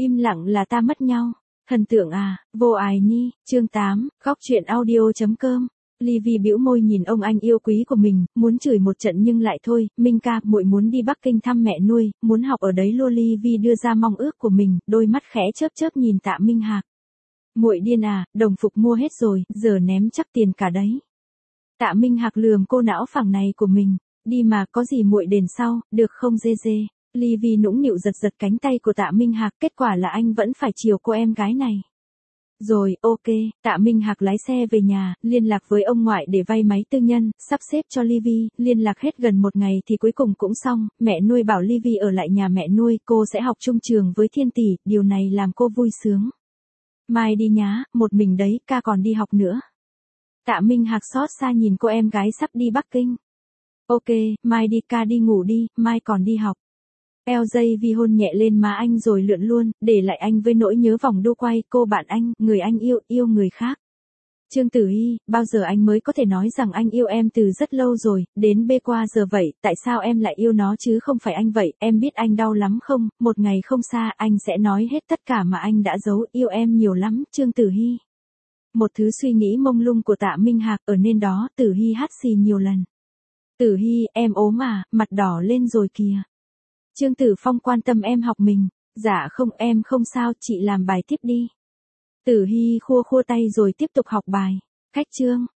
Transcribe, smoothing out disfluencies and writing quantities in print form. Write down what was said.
Im lặng là ta mất nhau. Thần tượng à, vô ái ni, chương 8, góc truyện audio.com. Livy bĩu môi nhìn ông anh yêu quý của mình, muốn chửi một trận nhưng lại thôi. Minh ca, muội muốn đi Bắc Kinh thăm mẹ nuôi, muốn học ở đấy luôn. Livy đưa ra mong ước của mình, đôi mắt khẽ chớp chớp nhìn Tạ Minh Hạc. Muội điên à, đồng phục mua hết rồi, giờ ném chắc tiền cả đấy. Tạ Minh Hạc lườm cô não phẳng này của mình, đi mà, có gì muội đền sau, được không dê dê. Livy nũng nịu giật giật cánh tay của Tạ Minh Hạc, kết quả là anh vẫn phải chiều cô em gái này. Rồi, ok, Tạ Minh Hạc lái xe về nhà, liên lạc với ông ngoại để vay máy tư nhân, sắp xếp cho Livy, liên lạc hết gần một ngày thì cuối cùng cũng xong, mẹ nuôi bảo Livy ở lại nhà mẹ nuôi, cô sẽ học chung trường với Thiên Tỷ, điều này làm cô vui sướng. Mai đi nhá, một mình đấy, ca còn đi học nữa. Tạ Minh Hạc xót xa nhìn cô em gái sắp đi Bắc Kinh. Ok, mai đi, ca đi ngủ đi, mai còn đi học. LJ hôn nhẹ lên má anh rồi lượn luôn, để lại anh với nỗi nhớ vòng đu quay, cô bạn anh, người anh yêu người khác. Trương Tử Hy, bao giờ anh mới có thể nói rằng anh yêu em từ rất lâu rồi, đến bê qua giờ vậy, tại sao em lại yêu nó chứ không phải anh vậy, em biết anh đau lắm không, một ngày không xa, anh sẽ nói hết tất cả mà anh đã giấu, yêu em nhiều lắm, Trương Tử Hy. Một thứ suy nghĩ mông lung của Tạ Minh Hạc ở nên đó, Tử Hy hắt xì nhiều lần. Tử Hy, em ốm à, mặt đỏ lên rồi kìa. Trương Tử Phong quan tâm em học mình, dạ không em không sao, chị làm bài tiếp đi. Tử Hy khua tay rồi tiếp tục học bài. Cách chương.